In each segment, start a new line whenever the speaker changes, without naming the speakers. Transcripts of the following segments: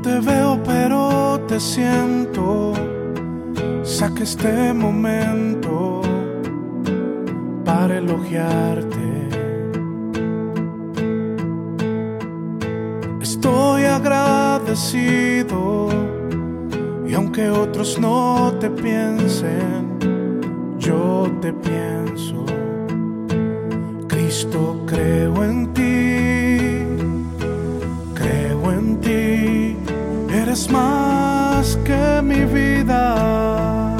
te veo pero te siento. Saca este momento para elogiarte. Estoy agradecido y aunque otros no te piensen, yo te pienso. Cristo, creo en ti, eres más que mi vida.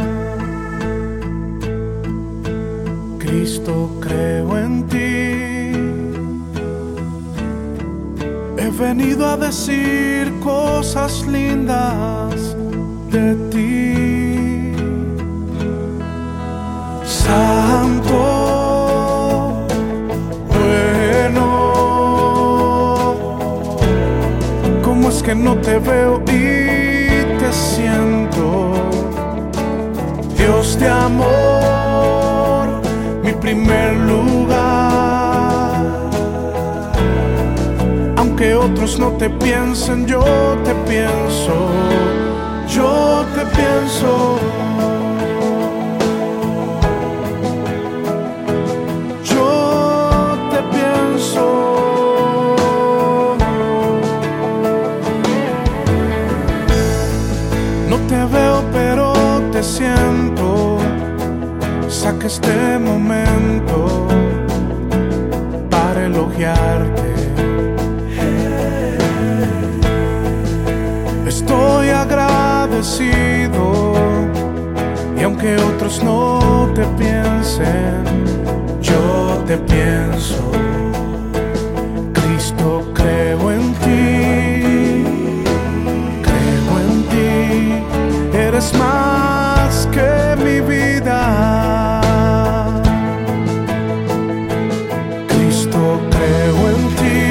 Cristo, creo en ti. He venido a decir cosas lindas de ti. Santo, bueno, ¿cómo es que no te veo y te siento? Dios de amor, mi primer lugar. Aunque otros no te piensen, yo te pienso. Yo te pienso. No te veo pero te siento. Saca este momento para elogiarte. Estoy agradecido y aunque otros no te piensen, yo te pienso. Cristo, creo en ti. Eres más que mi vida. Cristo, creo en ti.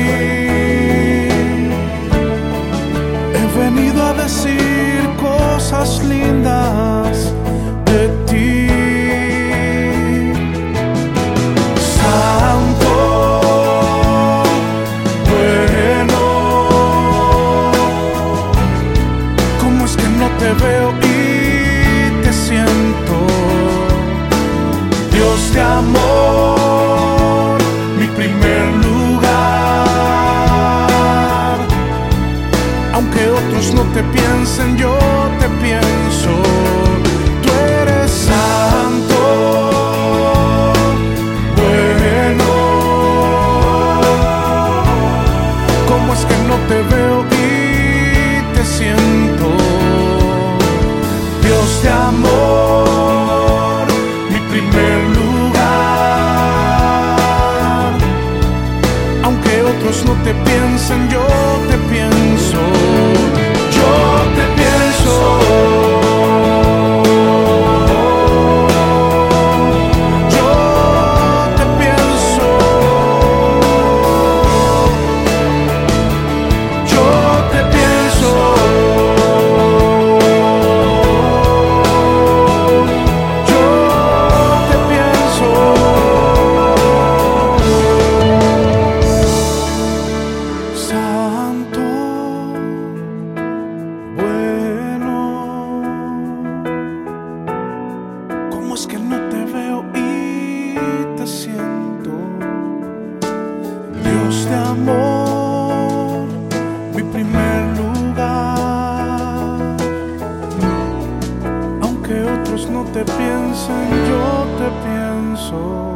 He venido a decir cosas lindas de ti. Santo, bueno, ¿cómo es que no te veo y te siento? Dios de amor, mi primer lugar. Aunque otros no te piensen, yo te pienso. Tú eres santo, bueno. ¿Cómo es que no te veo y te siento? Dios de amor, mi primer lugar. Aunque otros no te piensen, yo te pienso. Yo te pienso. Yo te pienso. Yo te pienso. Santo, bueno, ¿cómo es que no te veo y te siento? Dios de amor, mi primer lugar. Aunque otros no te piensen, yo te pienso.